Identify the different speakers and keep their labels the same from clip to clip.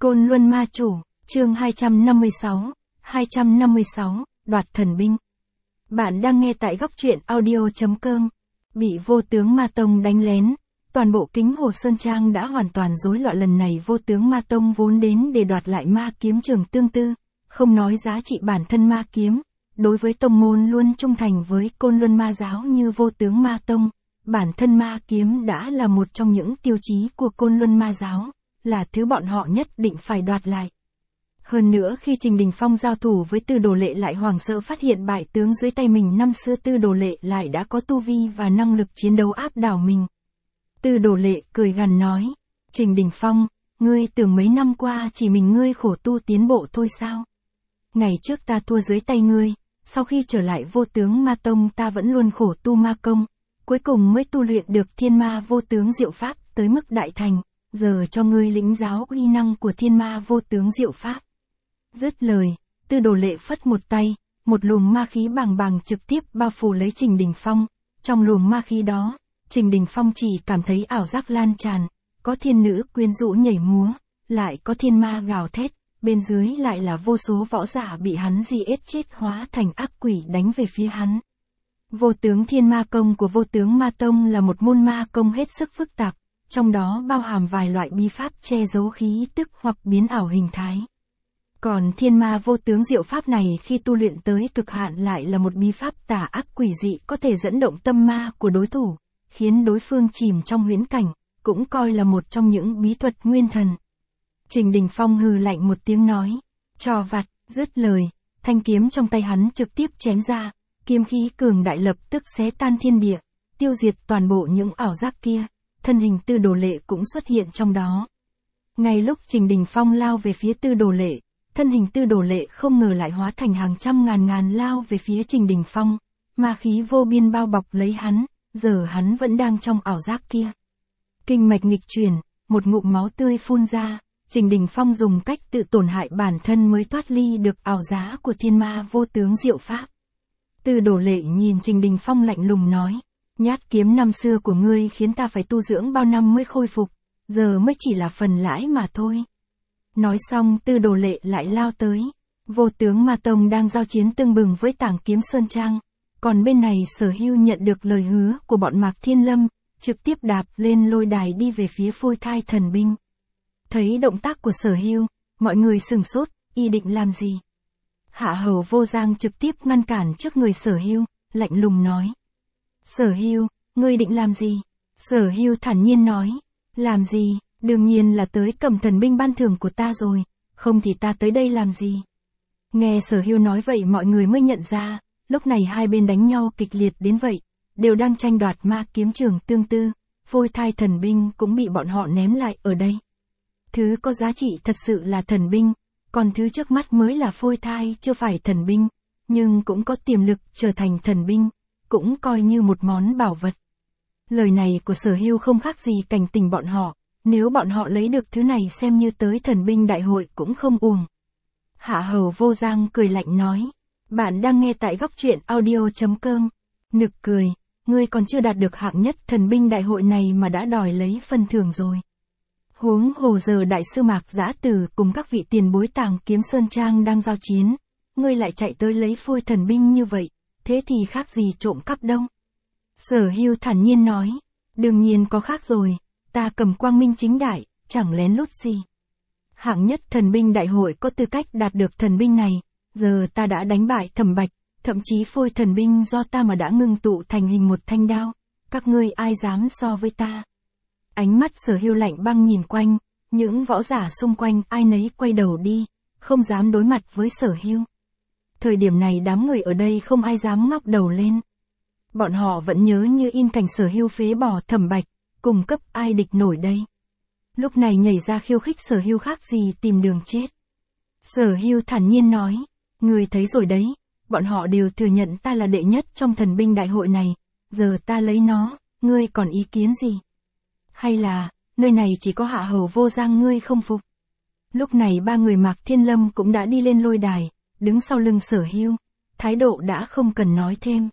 Speaker 1: Côn Luân Ma Chủ, chương 256, đoạt thần binh. Bạn đang nghe tại góc truyện audio.com. Bị vô tướng Ma Tông đánh lén, toàn bộ Kính Hồ Sơn Trang đã hoàn toàn rối loạn. Lần này vô tướng Ma Tông vốn đến để đoạt lại ma kiếm Trường Tương Tư, không nói giá trị bản thân ma kiếm, đối với tông môn luôn trung thành với Côn Luân Ma Giáo như vô tướng Ma Tông, bản thân ma kiếm đã là một trong những tiêu chí của Côn Luân Ma Giáo, là thứ bọn họ nhất định phải đoạt lại. Hơn nữa khi Trình Đình Phong giao thủ với Tư Đồ Lệ lại hoảng sợ phát hiện bại tướng dưới tay mình, năm xưa Tư Đồ Lệ lại đã có tu vi và năng lực chiến đấu áp đảo mình. Tư Đồ Lệ cười gằn nói, Trình Đình Phong, ngươi tưởng mấy năm qua chỉ mình ngươi khổ tu tiến bộ thôi sao? Ngày trước ta thua dưới tay ngươi, sau khi trở lại vô tướng Ma Tông ta vẫn luôn khổ tu ma công, cuối cùng mới tu luyện được thiên ma vô tướng diệu pháp tới mức đại thành, giờ cho ngươi lĩnh giáo uy năng của thiên ma vô tướng diệu pháp. Dứt lời, Tư Đồ Lệ phất một tay, một luồng ma khí bàng bàng trực tiếp bao phủ lấy Trình Đình Phong. Trong luồng ma khí đó, Trình Đình Phong chỉ cảm thấy ảo giác lan tràn, có thiên nữ quyến rũ nhảy múa, lại có thiên ma gào thét, bên dưới lại là vô số võ giả bị hắn giết chết hóa thành ác quỷ đánh về phía hắn. Vô tướng thiên ma công của vô tướng Ma Tông là một môn ma công hết sức phức tạp, trong đó bao hàm vài loại bí pháp che giấu khí tức hoặc biến ảo hình thái. Còn thiên ma vô tướng diệu pháp này khi tu luyện tới cực hạn lại là một bí pháp tà ác quỷ dị có thể dẫn động tâm ma của đối thủ, khiến đối phương chìm trong huyễn cảnh, cũng coi là một trong những bí thuật nguyên thần. Trình Đình Phong hừ lạnh một tiếng nói, trò vặt, dứt lời, thanh kiếm trong tay hắn trực tiếp chém ra, kiếm khí cường đại lập tức xé tan thiên địa, tiêu diệt toàn bộ những ảo giác kia, thân hình Tư Đồ Lệ cũng xuất hiện trong đó. Ngay lúc Trình Đình Phong lao về phía Tư Đồ Lệ, thân hình Tư Đồ Lệ không ngờ lại hóa thành hàng trăm ngàn lao về phía Trình Đình Phong, ma khí vô biên bao bọc lấy hắn, giờ hắn vẫn đang trong ảo giác kia. Kinh mạch nghịch chuyển, một ngụm máu tươi phun ra, Trình Đình Phong dùng cách tự tổn hại bản thân mới thoát ly được ảo giá của thiên ma vô tướng diệu pháp. Tư Đồ Lệ nhìn Trình Đình Phong lạnh lùng nói, nhát kiếm năm xưa của ngươi khiến ta phải tu dưỡng bao năm mới khôi phục, giờ mới chỉ là phần lãi mà thôi. Nói xong Tư Đồ Lệ lại lao tới, vô tướng Ma Tông đang giao chiến tương bừng với Tảng Kiếm Sơn Trang, còn bên này Sở Hưu nhận được lời hứa của bọn Mạc Thiên Lâm, trực tiếp đạp lên lôi đài đi về phía phôi thai thần binh. Thấy động tác của Sở Hưu, mọi người sửng sốt, y định làm gì? Hạ Hầu Vô Giang trực tiếp ngăn cản trước người Sở Hưu, lạnh lùng nói. Sở Hưu, ngươi định làm gì? Sở Hưu thản nhiên nói, làm gì? Đương nhiên là tới cầm thần binh ban thưởng của ta rồi, không thì ta tới đây làm gì? Nghe Sở Hưu nói vậy mọi người mới nhận ra, lúc này hai bên đánh nhau kịch liệt đến vậy, đều đang tranh đoạt ma kiếm Trường Tương Tư, phôi thai thần binh cũng bị bọn họ ném lại ở đây. Thứ có giá trị thật sự là thần binh, còn thứ trước mắt mới là phôi thai chưa phải thần binh, nhưng cũng có tiềm lực trở thành thần binh, cũng coi như một món bảo vật. Lời này của Sở Hưu không khác gì cảnh tỉnh bọn họ. Nếu bọn họ lấy được thứ này xem như tới thần binh đại hội cũng không uổng. Hạ Hầu Vô Giang cười lạnh nói. Bạn đang nghe tại góc truyện audio.com. Nực cười, ngươi còn chưa đạt được hạng nhất thần binh đại hội này mà đã đòi lấy phần thưởng rồi. Huống hồ giờ đại sư Mạc Dã Tử cùng các vị tiền bối Tảng Kiếm Sơn Trang đang giao chiến. Ngươi lại chạy tới lấy phôi thần binh như vậy, thế thì khác gì trộm cắp đâu. Sở Hưu thản nhiên nói. Đương nhiên có khác rồi. Ta cầm quang minh chính đại, chẳng lén lút gì. Hạng nhất thần binh đại hội có tư cách đạt được thần binh này, giờ ta đã đánh bại Thẩm Bạch, thậm chí phôi thần binh do ta mà đã ngưng tụ thành hình một thanh đao, các ngươi ai dám so với ta? Ánh mắt Sở Hưu lạnh băng nhìn quanh, những võ giả xung quanh ai nấy quay đầu đi, không dám đối mặt với Sở Hưu. Thời điểm này đám người ở đây không ai dám ngóc đầu lên. Bọn họ vẫn nhớ như in cảnh Sở Hưu phế bỏ Thẩm Bạch. Cùng cấp ai địch nổi đây? Lúc này nhảy ra khiêu khích Sở Hưu khác gì tìm đường chết. Sở Hưu thản nhiên nói, ngươi thấy rồi đấy, bọn họ đều thừa nhận ta là đệ nhất trong thần binh đại hội này, giờ ta lấy nó, ngươi còn ý kiến gì? Hay là, nơi này chỉ có Hạ Hầu Vô Giang ngươi không phục? Lúc này ba người Mạc Thiên Lâm cũng đã đi lên lôi đài, đứng sau lưng Sở Hưu, thái độ đã không cần nói thêm.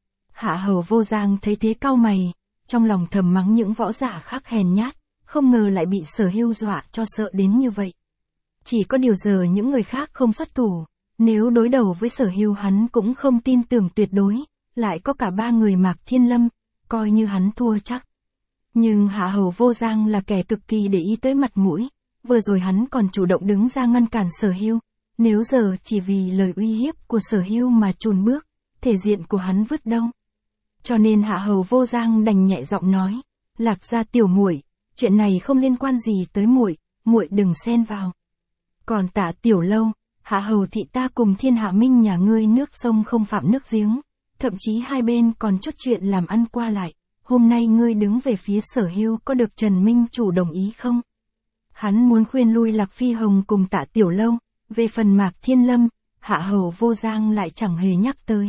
Speaker 1: Hạ Hầu Vô Giang thấy thế cau mày, trong lòng thầm mắng những võ giả khác hèn nhát, không ngờ lại bị Sở Hưu dọa cho sợ đến như vậy. Chỉ có điều giờ những người khác không xuất thủ, nếu đối đầu với Sở Hưu hắn cũng không tin tưởng tuyệt đối, lại có cả ba người Mạc Thiên Lâm, coi như hắn thua chắc. Nhưng Hạ Hầu Vô Giang là kẻ cực kỳ để ý tới mặt mũi, vừa rồi hắn còn chủ động đứng ra ngăn cản Sở Hưu, nếu giờ chỉ vì lời uy hiếp của Sở Hưu mà chùn bước, thể diện của hắn vứt đâu. Cho nên Hạ Hầu Vô Giang đành nhẹ giọng nói, Lạc gia tiểu muội, chuyện này không liên quan gì tới muội, muội đừng xen vào. Còn Tạ Tiểu Lâu, Hạ Hầu thị ta cùng Thiên Hạ Minh nhà ngươi nước sông không phạm nước giếng, thậm chí hai bên còn chút chuyện làm ăn qua lại, hôm nay ngươi đứng về phía Sở Hưu có được Trần Minh chủ đồng ý không? Hắn muốn khuyên lui Lạc Phi Hồng cùng Tạ Tiểu Lâu, về phần Mạc Thiên Lâm, Hạ Hầu Vô Giang lại chẳng hề nhắc tới.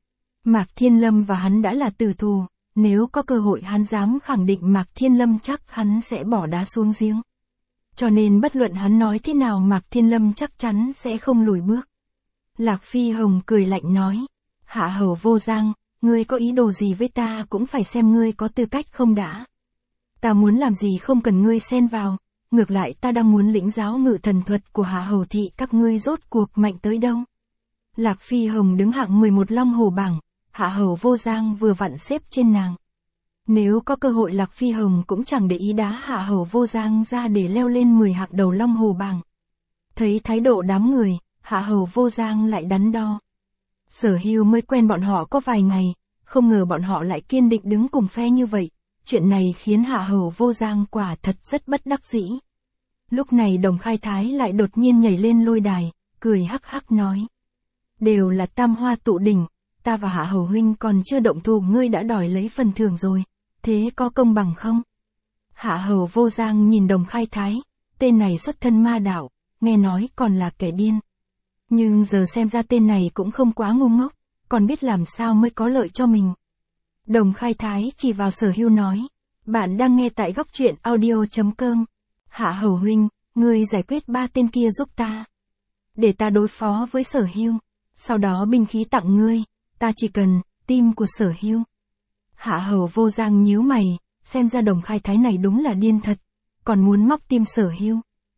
Speaker 1: Mạc Thiên Lâm và hắn đã là tử thù, nếu có cơ hội hắn dám khẳng định Mạc Thiên Lâm chắc hắn sẽ bỏ đá xuống giếng. Cho nên bất luận hắn nói thế nào Mạc Thiên Lâm chắc chắn sẽ không lùi bước. Lạc Phi Hồng cười lạnh nói, Hạ Hầu Vô Giang, ngươi có ý đồ gì với ta cũng phải xem ngươi có tư cách không đã. Ta muốn làm gì không cần ngươi xen vào, ngược lại ta đang muốn lĩnh giáo ngự thần thuật của Hạ Hầu thị các ngươi rốt cuộc mạnh tới đâu. Lạc Phi Hồng đứng hạng 11 Long Hồ bảng, Hạ Hầu Vô Giang vừa vặn xếp trên nàng. Nếu có cơ hội Lạc Phi Hồng cũng chẳng để ý đá Hạ Hầu Vô Giang ra để leo lên 10 hạng đầu Long Hồ bảng. Thấy thái độ đám người, Hạ Hầu Vô Giang lại đắn đo. Sở Hưu mới quen bọn họ có vài ngày, không ngờ bọn họ lại kiên định đứng cùng phe như vậy. Chuyện này khiến Hạ Hầu Vô Giang quả thật rất bất đắc dĩ. Lúc này Đồng Khai Thái lại đột nhiên nhảy lên lôi đài, cười hắc hắc nói. Đều là tam hoa tụ đỉnh, ta và Hạ Hầu huynh còn chưa động thủ ngươi đã đòi lấy phần thưởng rồi, thế có công bằng không? Hạ Hầu Vô Giang nhìn Đồng Khai Thái, tên này xuất thân ma đạo, nghe nói còn là kẻ điên. Nhưng giờ xem ra tên này cũng không quá ngu ngốc, còn biết làm sao mới có lợi cho mình. Đồng Khai Thái chỉ vào Sở Hưu nói, bạn đang nghe tại góc truyện audio.com. Hạ Hầu huynh, ngươi giải quyết ba tên kia giúp ta. Để ta đối phó với Sở Hưu, sau đó binh khí tặng ngươi, ta chỉ cần tim của Sở Hưu. Hạ Hầu Vô Giang nhíu mày, xem ra Đồng Khai Thái này đúng là điên thật, còn muốn móc tim Sở Hưu.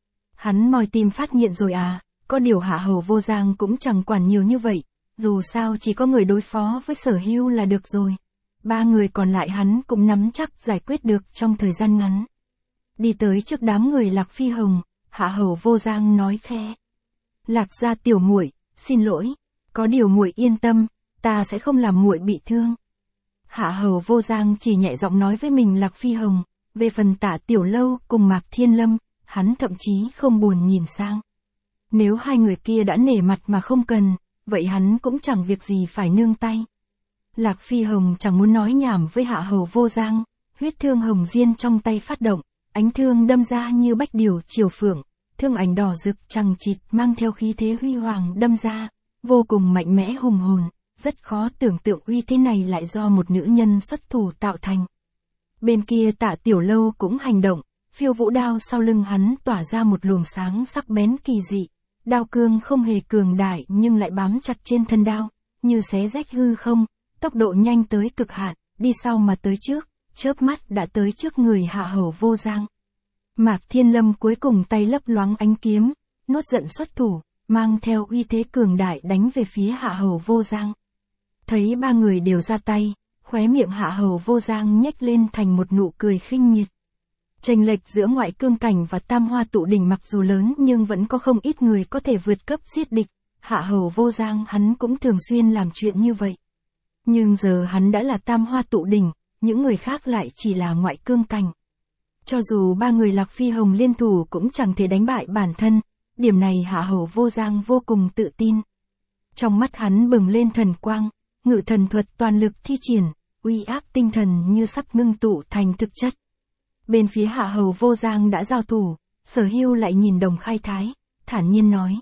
Speaker 1: Hắn moi tim phát nghiện rồi à, có điều Hạ Hầu Vô Giang cũng chẳng quản nhiều như vậy, dù sao chỉ có người đối phó với Sở Hưu là được rồi. Ba người còn lại hắn cũng nắm chắc giải quyết được trong thời gian ngắn. Đi tới trước đám người Lạc Phi Hồng, Hạ Hầu Vô Giang nói khẽ. Lạc gia tiểu muội, xin lỗi, có điều muội yên tâm, ta sẽ không làm muội bị thương. Hạ Hầu Vô Giang chỉ nhẹ giọng nói với mình Lạc Phi Hồng, về phần Tạ Tiểu Lâu cùng Mạc Thiên Lâm, hắn thậm chí không buồn nhìn sang. Nếu hai người kia đã nể mặt mà không cần, vậy hắn cũng chẳng việc gì phải nương tay. Lạc Phi Hồng chẳng muốn nói nhảm với Hạ Hầu Vô Giang, huyết thương hồng diên trong tay phát động, ánh thương đâm ra như bách điều chiều phượng, thương ảnh đỏ rực chằng chịt mang theo khí thế huy hoàng đâm ra, vô cùng mạnh mẽ hùng hồn, rất khó tưởng tượng uy thế này lại do một nữ nhân xuất thủ tạo thành. Bên kia Tạ Tiểu Lâu cũng hành động, phiêu vũ đao sau lưng hắn tỏa ra một luồng sáng sắc bén kỳ dị, đao cương không hề cường đại nhưng lại bám chặt trên thân đao, như xé rách hư không, tốc độ nhanh tới cực hạn, đi sau mà tới trước, chớp mắt đã tới trước người Hạ Hầu Vô Giang. Mạc Thiên Lâm cuối cùng tay lấp loáng ánh kiếm, nốt giận xuất thủ, mang theo uy thế cường đại đánh về phía Hạ Hầu Vô Giang. Thấy ba người đều ra tay, khóe miệng Hạ Hầu Vô Giang nhếch lên thành một nụ cười khinh miệt. Chênh lệch giữa ngoại cương cảnh và tam hoa tụ đỉnh mặc dù lớn nhưng vẫn có không ít người có thể vượt cấp giết địch, Hạ Hầu Vô Giang hắn cũng thường xuyên làm chuyện như vậy. Nhưng giờ hắn đã là tam hoa tụ đỉnh, những người khác lại chỉ là ngoại cương cảnh. Cho dù ba người Lạc Phi Hồng liên thủ cũng chẳng thể đánh bại bản thân, điểm này Hạ Hầu Vô Giang vô cùng tự tin. Trong mắt hắn bừng lên thần quang, ngự thần thuật toàn lực thi triển, uy áp tinh thần như sắp ngưng tụ thành thực chất. Bên phía Hạ Hầu Vô Giang đã giao thủ, Sở Hưu lại nhìn Đồng Khai Thái, thản nhiên nói.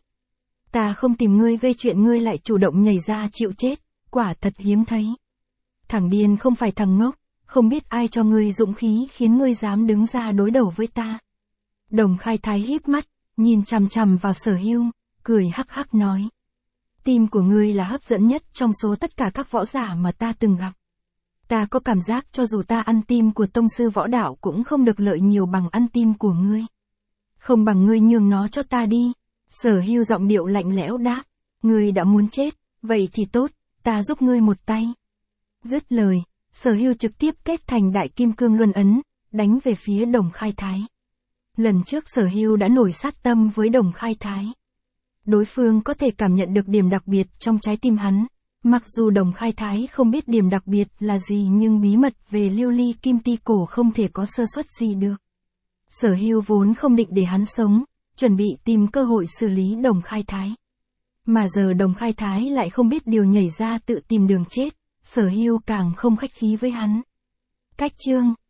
Speaker 1: Ta không tìm ngươi gây chuyện ngươi lại chủ động nhảy ra chịu chết, quả thật hiếm thấy. Thằng điên không phải thằng ngốc, không biết ai cho ngươi dũng khí khiến ngươi dám đứng ra đối đầu với ta. Đồng Khai Thái híp mắt, nhìn chằm chằm vào Sở Hưu, cười hắc hắc nói. Tim của ngươi là hấp dẫn nhất trong số tất cả các võ giả mà ta từng gặp. Ta có cảm giác cho dù ta ăn tim của tông sư võ đạo cũng không được lợi nhiều bằng ăn tim của ngươi. Không bằng ngươi nhường nó cho ta đi, Sở Hưu giọng điệu lạnh lẽo đáp, ngươi đã muốn chết, vậy thì tốt, ta giúp ngươi một tay. Dứt lời, Sở Hưu trực tiếp kết thành đại kim cương luân ấn, đánh về phía Đồng Khai Thái. Lần trước Sở Hưu đã nổi sát tâm với Đồng Khai Thái. Đối phương có thể cảm nhận được điểm đặc biệt trong trái tim hắn. Mặc dù Đồng Khai Thái không biết điểm đặc biệt là gì nhưng bí mật về lưu ly kim ti cổ không thể có sơ suất gì được. Sở Hưu vốn không định để hắn sống, chuẩn bị tìm cơ hội xử lý Đồng Khai Thái. Mà giờ Đồng Khai Thái lại không biết điều nhảy ra tự tìm đường chết, Sở Hưu càng không khách khí với hắn. Cách chương